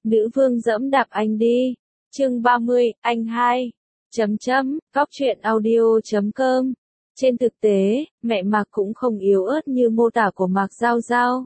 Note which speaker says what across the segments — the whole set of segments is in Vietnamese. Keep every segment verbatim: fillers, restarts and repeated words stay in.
Speaker 1: Nữ vương dẫm đạp anh đi. Chương ba mươi, anh hai. Chấm chấm, góc truyện audio chấm com. Trên thực tế, mẹ Mạc cũng không yếu ớt như mô tả của Mạc Giao Giao.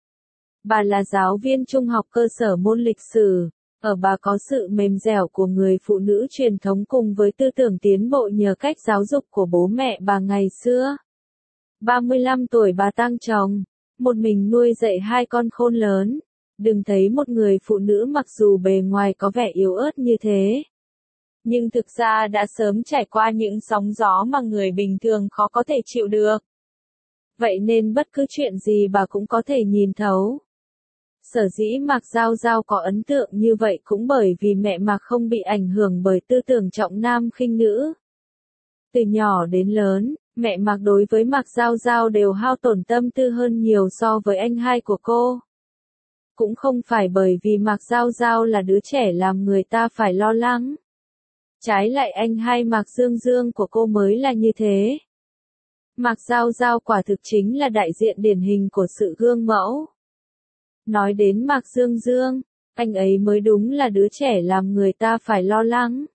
Speaker 1: Bà là giáo viên trung học cơ sở môn lịch sử, ở bà có sự mềm dẻo của người phụ nữ truyền thống cùng với tư tưởng tiến bộ nhờ cách giáo dục của bố mẹ bà ngày xưa. ba mươi lăm tuổi bà tang chồng, một mình nuôi dạy hai con khôn lớn. Đừng thấy một người phụ nữ mặc dù bề ngoài có vẻ yếu ớt như thế, nhưng thực ra đã sớm trải qua những sóng gió mà người bình thường khó có thể chịu được. Vậy nên bất cứ chuyện gì bà cũng có thể nhìn thấu. Sở dĩ Mạc Giao Giao có ấn tượng như vậy cũng bởi vì mẹ Mạc không bị ảnh hưởng bởi tư tưởng trọng nam khinh nữ. Từ nhỏ đến lớn, mẹ Mạc đối với Mạc Giao Giao đều hao tổn tâm tư hơn nhiều so với anh hai của cô. Cũng không phải bởi vì Mạc Giao Giao là đứa trẻ làm người ta phải lo lắng. Trái lại anh hai Mạc Dương Dương của cô mới là như thế. Mạc Giao Giao quả thực chính là đại diện điển hình của sự gương mẫu. Nói đến Mạc Dương Dương, anh ấy mới đúng là đứa trẻ làm người ta phải lo lắng.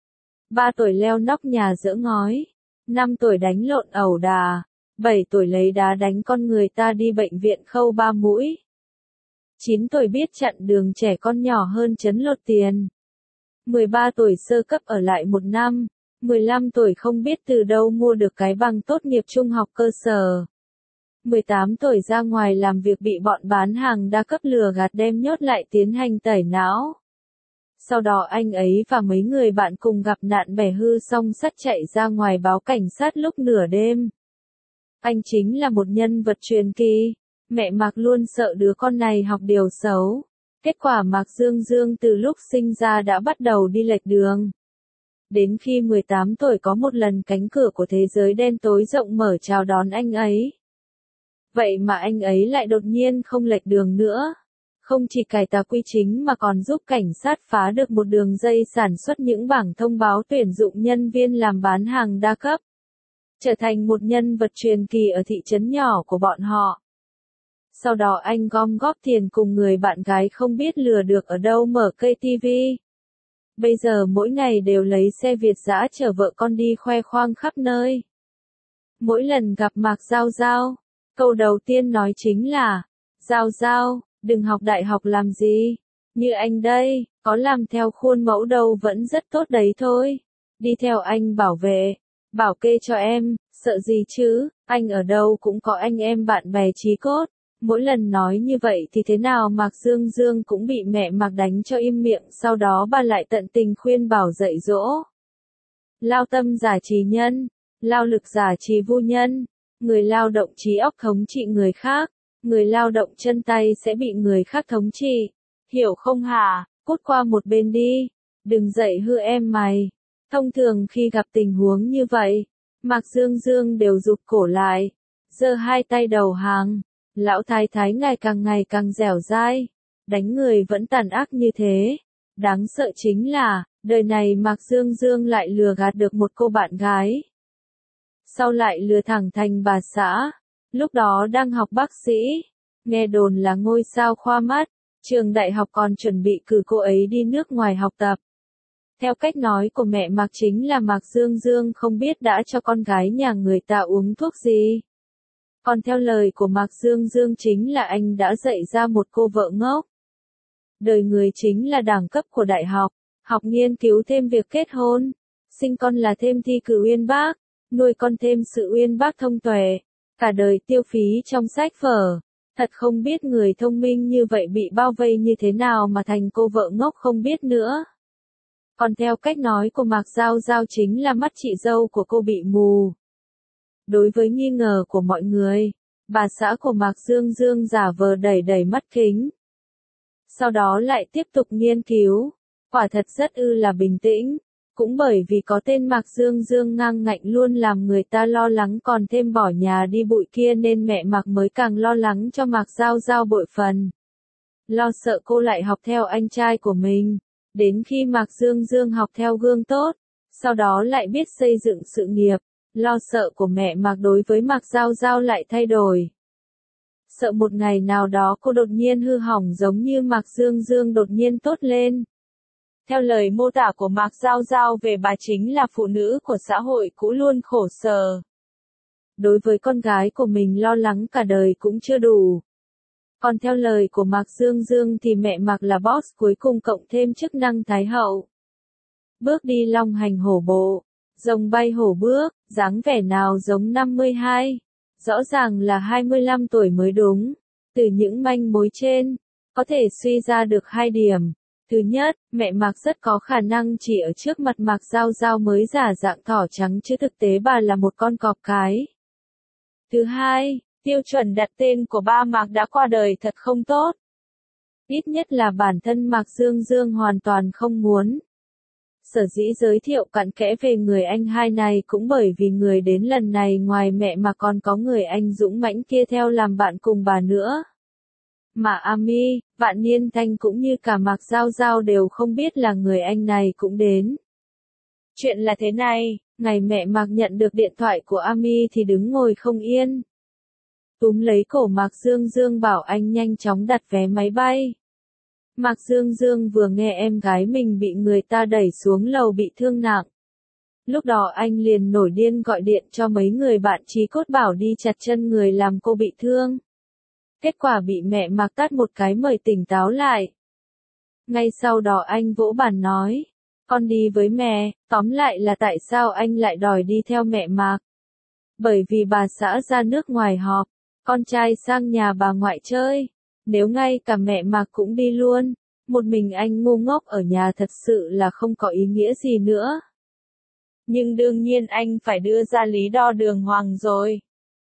Speaker 1: Ba tuổi leo nóc nhà giỡ ngói, năm tuổi đánh lộn ẩu đà, bảy tuổi lấy đá đánh con người ta đi bệnh viện khâu ba mũi. chín tuổi biết chặn đường trẻ con nhỏ hơn trấn lột tiền. mười ba tuổi sơ cấp ở lại một năm, mười lăm tuổi không biết từ đâu mua được cái bằng tốt nghiệp trung học cơ sở. mười tám tuổi ra ngoài làm việc bị bọn bán hàng đa cấp lừa gạt đem nhốt lại tiến hành tẩy não. Sau đó anh ấy và mấy người bạn cùng gặp nạn bẻ hư song sắt chạy ra ngoài báo cảnh sát lúc nửa đêm. Anh chính là một nhân vật truyền kỳ. Mẹ Mạc luôn sợ đứa con này học điều xấu. Kết quả Mạc Dương Dương từ lúc sinh ra đã bắt đầu đi lệch đường. Đến khi mười tám tuổi có một lần cánh cửa của thế giới đen tối rộng mở chào đón anh ấy. Vậy mà anh ấy lại đột nhiên không lệch đường nữa. Không chỉ cải tà quy chính mà còn giúp cảnh sát phá được một đường dây sản xuất những bảng thông báo tuyển dụng nhân viên làm bán hàng đa cấp. Trở thành một nhân vật truyền kỳ ở thị trấn nhỏ của bọn họ. Sau đó anh gom góp tiền cùng người bạn gái không biết lừa được ở đâu mở cây tivi. Bây giờ mỗi ngày đều lấy xe Việt dã chở vợ con đi khoe khoang khắp nơi. Mỗi lần gặp Mạc Giao Giao, câu đầu tiên nói chính là, Giao Giao, đừng học đại học làm gì, như anh đây, có làm theo khuôn mẫu đâu vẫn rất tốt đấy thôi. Đi theo anh bảo vệ, bảo kê cho em, sợ gì chứ, anh ở đâu cũng có anh em bạn bè chí cốt. Mỗi lần nói như vậy thì thế nào Mạc Dương Dương cũng bị mẹ Mạc đánh cho im miệng, sau đó bà lại tận tình khuyên bảo dạy dỗ. Lao tâm giả trí nhân, lao lực giả trí vô nhân, người lao động trí óc thống trị người khác, người lao động chân tay sẽ bị người khác thống trị. Hiểu không hả? Cút qua một bên đi, đừng dạy hư em mày. Thông thường khi gặp tình huống như vậy, Mạc Dương Dương đều rụt cổ lại, giơ hai tay đầu hàng. Lão thái thái ngày càng ngày càng dẻo dai, đánh người vẫn tàn ác như thế. Đáng sợ chính là, đời này Mạc Dương Dương lại lừa gạt được một cô bạn gái. Sau lại lừa thẳng thành bà xã, lúc đó đang học bác sĩ, nghe đồn là ngôi sao khoa mắt, trường đại học còn chuẩn bị cử cô ấy đi nước ngoài học tập. Theo cách nói của mẹ Mạc chính là Mạc Dương Dương không biết đã cho con gái nhà người ta uống thuốc gì. Còn theo lời của Mạc Dương Dương chính là anh đã dạy ra một cô vợ ngốc. Đời người chính là đẳng cấp của đại học, học nghiên cứu thêm việc kết hôn, sinh con là thêm thi cử uyên bác, nuôi con thêm sự uyên bác thông tuệ, cả đời tiêu phí trong sách vở. Thật không biết người thông minh như vậy bị bao vây như thế nào mà thành cô vợ ngốc không biết nữa. Còn theo cách nói của Mạc Giao Giao chính là mắt chị dâu của cô bị mù. Đối với nghi ngờ của mọi người, bà xã của Mạc Dương Dương giả vờ đẩy đẩy mắt kính. Sau đó lại tiếp tục nghiên cứu, quả thật rất ư là bình tĩnh, cũng bởi vì có tên Mạc Dương Dương ngang ngạnh luôn làm người ta lo lắng còn thêm bỏ nhà đi bụi kia nên mẹ Mạc mới càng lo lắng cho Mạc Giao Giao bội phần. Lo sợ cô lại học theo anh trai của mình, đến khi Mạc Dương Dương học theo gương tốt, sau đó lại biết xây dựng sự nghiệp. Lo sợ của mẹ Mạc đối với Mạc Giao Giao lại thay đổi. sợ một ngày nào đó cô đột nhiên hư hỏng giống như Mạc Dương Dương đột nhiên tốt lên. Theo lời mô tả của Mạc Giao Giao về bà chính là phụ nữ của xã hội cũ luôn khổ sở. Đối với con gái của mình lo lắng cả đời cũng chưa đủ. Còn theo lời của Mạc Dương Dương thì mẹ Mạc là boss cuối cùng cộng thêm chức năng thái hậu. Bước đi long hành hổ bộ, rồng bay hổ bước, dáng vẻ nào giống năm mươi hai, rõ ràng là hai mươi lăm tuổi mới đúng. Từ những manh mối trên, có thể suy ra được hai điểm. Thứ nhất, mẹ Mạc rất có khả năng chỉ ở trước mặt Mạc Giao Giao mới giả dạng thỏ trắng chứ thực tế bà là một con cọp cái. Thứ hai, tiêu chuẩn đặt tên của ba Mạc đã qua đời thật không tốt. Ít nhất là bản thân Mạc Dương Dương hoàn toàn không muốn. Sở dĩ giới thiệu cặn kẽ về người anh hai này cũng bởi vì người đến lần này ngoài mẹ mà còn có người anh dũng mãnh kia theo làm bạn cùng bà nữa. Mà Ami, Vạn Niên Thanh cũng như cả Mạc Giao Giao đều không biết là người anh này cũng đến. Chuyện là thế này, ngày mẹ Mạc nhận được điện thoại của Ami thì đứng ngồi không yên. Túm lấy cổ Mạc Dương Dương bảo anh nhanh chóng đặt vé máy bay. Mạc Dương Dương vừa nghe em gái mình bị người ta đẩy xuống lầu bị thương nặng. Lúc đó anh liền nổi điên gọi điện cho mấy người bạn chí cốt bảo đi chặt chân người làm cô bị thương. Kết quả bị mẹ Mạc tát một cái mời tỉnh táo lại. Ngay sau đó anh vỗ bàn nói, con đi với mẹ, tóm lại là tại sao anh lại đòi đi theo mẹ Mạc. Bởi vì bà xã ra nước ngoài họp, con trai sang nhà bà ngoại chơi, nếu ngay cả mẹ Mạc cũng đi luôn, một mình anh ngu ngốc ở nhà thật sự là không có ý nghĩa gì nữa. Nhưng đương nhiên anh phải đưa ra lý do đường hoàng rồi.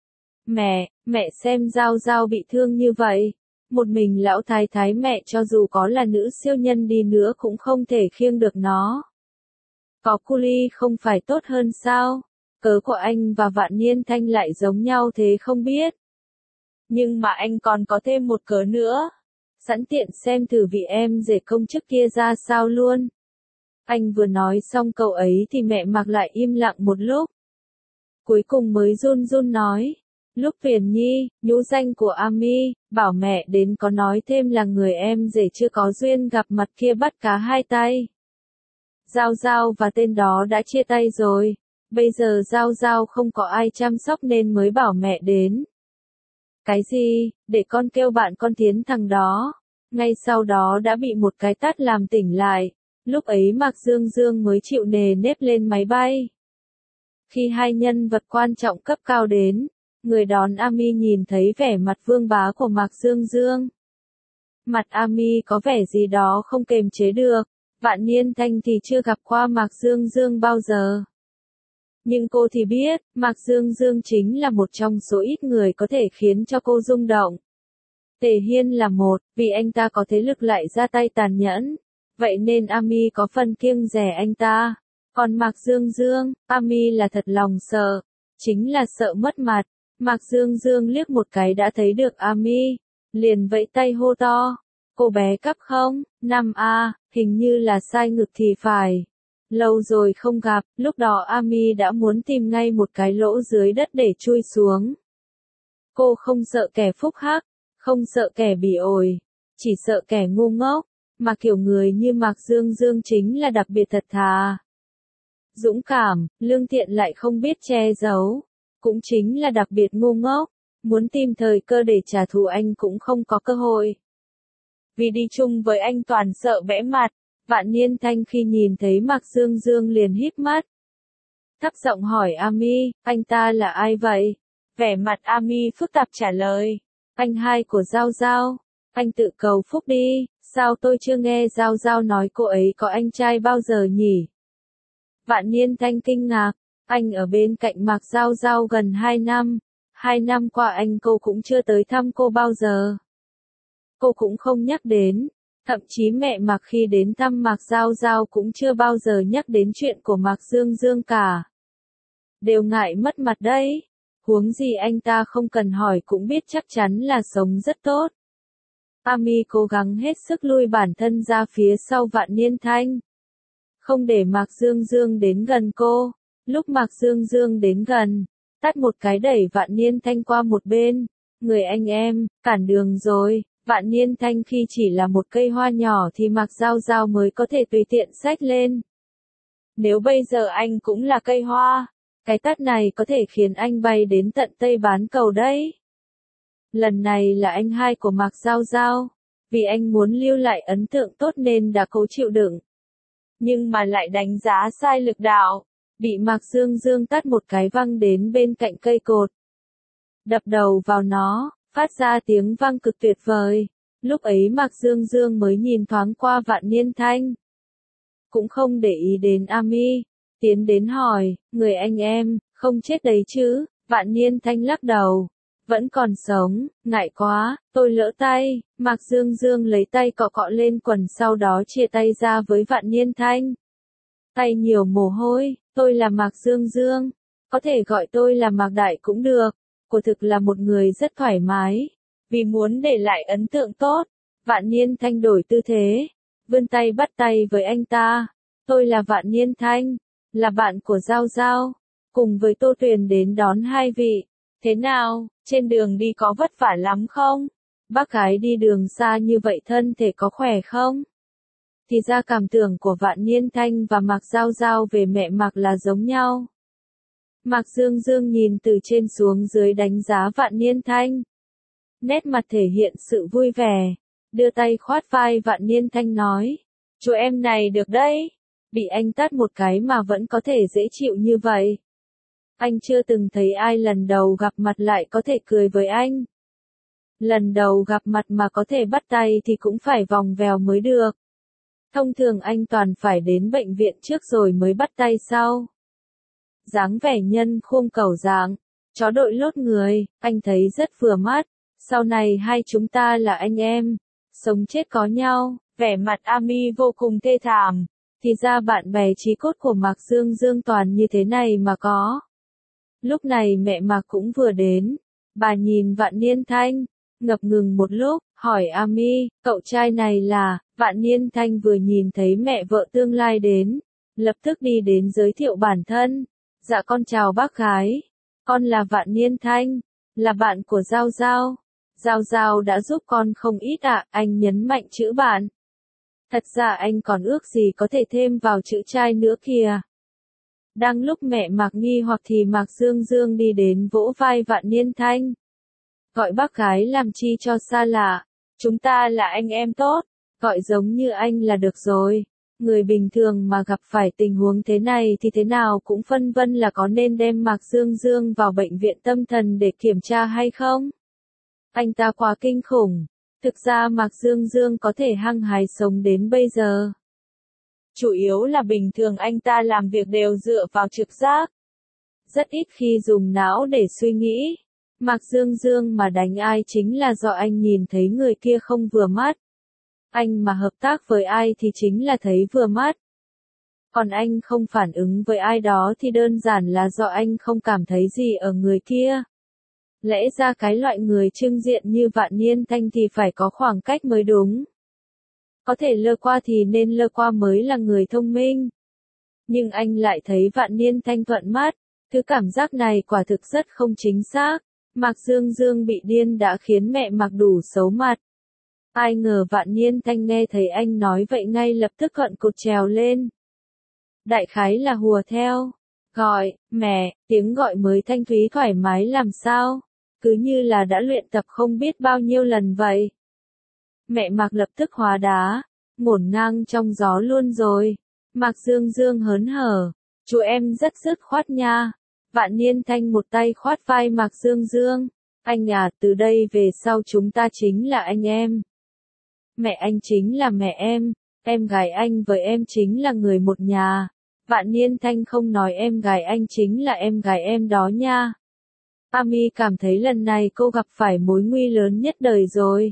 Speaker 1: Mẹ, mẹ xem Giao Giao bị thương như vậy, một mình lão thái thái mẹ cho dù có là nữ siêu nhân đi nữa cũng không thể khiêng được nó. Có cu ly không phải tốt hơn sao? Cớ của anh và Vạn Niên Thanh lại giống nhau thế không biết. Nhưng mà anh còn có thêm một cớ nữa. Sẵn tiện xem thử vị em rể công chức kia ra sao luôn. Anh vừa nói xong câu ấy thì mẹ Mạc lại im lặng một lúc. Cuối cùng mới run run nói. Lúc Viền Nhi, nhũ danh của Ami, bảo mẹ đến có nói thêm là người em rể chưa có duyên gặp mặt kia bắt cá hai tay. Giao Giao và tên đó đã chia tay rồi. Bây giờ Giao Giao không có ai chăm sóc nên mới bảo mẹ đến. Cái gì, để con kêu bạn con tiến thằng đó. Ngay sau đó đã bị một cái tát làm tỉnh lại. Lúc ấy Mạc Dương Dương mới chịu nề nếp lên máy bay. Khi hai nhân vật quan trọng cấp cao đến, người đón Ami nhìn thấy vẻ mặt vương bá của Mạc Dương Dương. Mặt Ami có vẻ gì đó không kềm chế được. Vạn Niên Thanh thì chưa gặp qua Mạc Dương Dương bao giờ. Nhưng cô thì biết, Mạc Dương Dương chính là một trong số ít người có thể khiến cho cô rung động. Tề Hiên là một, vì anh ta có thế lực lại ra tay tàn nhẫn. Vậy nên Ami có phần kiêng dè anh ta. Còn Mạc Dương Dương, Ami là thật lòng sợ. Chính là sợ mất mặt. Mạc Dương Dương liếc một cái đã thấy được Ami. Liền vẫy tay hô to. Cô bé cắp không? năm A, hình như là sai ngực thì phải. Lâu rồi không gặp, lúc đó Ami đã muốn tìm ngay một cái lỗ dưới đất để chui xuống. Cô không sợ kẻ phúc hắc, không sợ kẻ bỉ ổi, chỉ sợ kẻ ngu ngốc, mà kiểu người như Mạc Dương Dương chính là đặc biệt thật thà. Dũng cảm, lương thiện lại không biết che giấu, cũng chính là đặc biệt ngu ngốc, muốn tìm thời cơ để trả thù anh cũng không có cơ hội. Vì đi chung với anh toàn sợ bẽ mặt. Vạn Niên Thanh khi nhìn thấy Mạc Dương Dương liền híp mắt. Thấp giọng hỏi Ami, anh ta là ai vậy? Vẻ mặt Ami phức tạp trả lời. Anh hai của Giao Giao. Anh tự cầu phúc đi, sao tôi chưa nghe Giao Giao nói cô ấy có anh trai bao giờ nhỉ? Vạn Niên Thanh kinh ngạc, anh ở bên cạnh Mạc Giao Giao gần hai năm. Hai năm qua anh cô cũng chưa tới thăm cô bao giờ. Cô cũng không nhắc đến. Thậm chí mẹ Mạc khi đến thăm Mạc Giao Giao cũng chưa bao giờ nhắc đến chuyện của Mạc Dương Dương cả. Đều ngại mất mặt đấy. Huống gì anh ta không cần hỏi cũng biết chắc chắn là sống rất tốt. Ami cố gắng hết sức lui bản thân ra phía sau Vạn Niên Thanh. Không để Mạc Dương Dương đến gần cô. Lúc Mạc Dương Dương đến gần, tát một cái đẩy Vạn Niên Thanh qua một bên. Người anh em, cản đường rồi. Vạn Niên Thanh khi chỉ là một cây hoa nhỏ thì Mạc Giao Giao mới có thể tùy tiện xách lên. Nếu bây giờ anh cũng là cây hoa, cái tát này có thể khiến anh bay đến tận Tây Bán Cầu đấy. Lần này là anh hai của Mạc Giao Giao, vì anh muốn lưu lại ấn tượng tốt nên đã cố chịu đựng. Nhưng mà lại đánh giá sai lực đạo, bị Mạc Dương Dương tát một cái văng đến bên cạnh cây cột. Đập đầu vào nó, phát ra tiếng vang cực tuyệt vời. Lúc ấy Mạc Dương Dương mới nhìn thoáng qua Vạn Niên Thanh. Cũng không để ý đến Ami, tiến đến hỏi, người anh em, không chết đấy chứ? Vạn Niên Thanh lắc đầu, vẫn còn sống, ngại quá, tôi lỡ tay. Mạc Dương Dương lấy tay cọ cọ lên quần sau đó chia tay ra với Vạn Niên Thanh. Tay nhiều mồ hôi, tôi là Mạc Dương Dương, có thể gọi tôi là Mạc Đại cũng được. Cô thực là một người rất thoải mái, vì muốn để lại ấn tượng tốt. Vạn Niên Thanh đổi tư thế, vươn tay bắt tay với anh ta. Tôi là Vạn Niên Thanh, là bạn của Giao Giao, cùng với Tô Tuyền đến đón hai vị. Thế nào, trên đường đi có vất vả lắm không? Bác gái đi đường xa như vậy thân thể có khỏe không? Thì ra cảm tưởng của Vạn Niên Thanh và Mạc Giao Giao về mẹ Mạc là giống nhau. Mạc Dương Dương nhìn từ trên xuống dưới đánh giá Vạn Niên Thanh. Nét mặt thể hiện sự vui vẻ, đưa tay khoát vai Vạn Niên Thanh nói, chú em này được đấy, bị anh tát một cái mà vẫn có thể dễ chịu như vậy. Anh chưa từng thấy ai lần đầu gặp mặt lại có thể cười với anh. Lần đầu gặp mặt mà có thể bắt tay thì cũng phải vòng vèo mới được. Thông thường anh toàn phải đến bệnh viện trước rồi mới bắt tay sau. Dáng vẻ nhân khuôn cầu dạng, chó đội lốt người, anh thấy rất vừa mắt. Sau này hai chúng ta là anh em, sống chết có nhau. Vẻ mặt Ami vô cùng thê thảm. Thì ra bạn bè chí cốt của Mạc Dương Dương toàn như thế này mà có. Lúc này mẹ Mạc cũng vừa đến. Bà nhìn Vạn Niên Thanh, ngập ngừng một lúc, hỏi Ami, cậu trai này là... Vạn Niên Thanh vừa nhìn thấy mẹ vợ tương lai đến, lập tức đi đến giới thiệu bản thân. Dạ con chào bác gái, con là Vạn Niên Thanh, là bạn của Giao Giao. Giao Giao đã giúp con không ít ạ, anh nhấn mạnh chữ bạn. Thật ra anh còn ước gì có thể thêm vào chữ trai nữa kìa. Đang lúc mẹ Mạc nghi hoặc thì Mạc Dương Dương đi đến vỗ vai Vạn Niên Thanh. Gọi bác gái làm chi cho xa lạ, chúng ta là anh em tốt, gọi giống như anh là được rồi. Người bình thường mà gặp phải tình huống thế này thì thế nào cũng phân vân là có nên đem Mạc Dương Dương vào bệnh viện tâm thần để kiểm tra hay không. Anh ta quá kinh khủng. Thực ra Mạc Dương Dương có thể hăng hái sống đến bây giờ. Chủ yếu là bình thường anh ta làm việc đều dựa vào trực giác. Rất ít khi dùng não để suy nghĩ. Mạc Dương Dương mà đánh ai chính là do anh nhìn thấy người kia không vừa mắt. Anh mà hợp tác với ai thì chính là thấy vừa mắt. Còn anh không phản ứng với ai đó thì đơn giản là do anh không cảm thấy gì ở người kia. Lẽ ra cái loại người trưng diện như Vạn Niên Thanh thì phải có khoảng cách mới đúng. Có thể lơ qua thì nên lơ qua mới là người thông minh. Nhưng anh lại thấy Vạn Niên Thanh thuận mắt. Thứ cảm giác này quả thực rất không chính xác. Mạc Dương Dương bị điên đã khiến mẹ Mạc đủ xấu mặt. Ai ngờ Vạn Niên Thanh nghe thấy anh nói vậy ngay lập tức thuận cột trèo lên. Đại khái là hùa theo. Gọi, mẹ, tiếng gọi mới thanh thúy thoải mái làm sao. Cứ như là đã luyện tập không biết bao nhiêu lần vậy. Mẹ Mạc lập tức hóa đá, ngổn ngang trong gió luôn rồi. Mạc Dương Dương hớn hở, chú em rất dứt khoát nha. Vạn Niên Thanh một tay khoát vai Mạc Dương Dương. Anh à, từ đây về sau chúng ta chính là anh em. Mẹ anh chính là mẹ em, em gái anh với em chính là người một nhà. Vạn Niên Thanh không nói em gái anh chính là em gái em đó nha. Ami cảm thấy lần này cô gặp phải mối nguy lớn nhất đời rồi.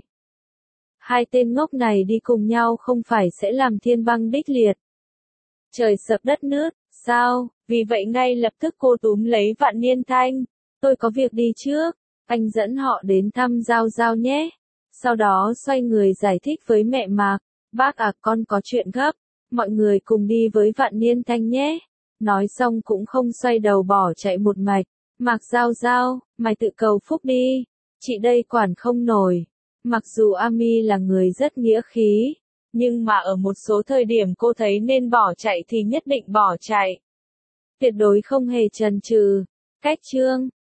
Speaker 1: Hai tên ngốc này đi cùng nhau không phải sẽ làm thiên băng đích liệt. Trời sập đất nứt, sao? Vì vậy ngay lập tức cô túm lấy Vạn Niên Thanh. Tôi có việc đi trước, anh dẫn họ đến thăm Giao Giao nhé. Sau đó xoay người giải thích với mẹ Mạc. Bác à, con có chuyện gấp, mọi người cùng đi với Vạn Niên Thanh nhé. Nói xong cũng không xoay đầu bỏ chạy một mạch. Mạc Giao Giao, mày tự cầu phúc đi. Chị đây quản không nổi. Mặc dù Ami là người rất nghĩa khí, nhưng mà ở một số thời điểm cô thấy nên bỏ chạy thì nhất định bỏ chạy. Tuyệt đối không hề chần chừ. Cách chương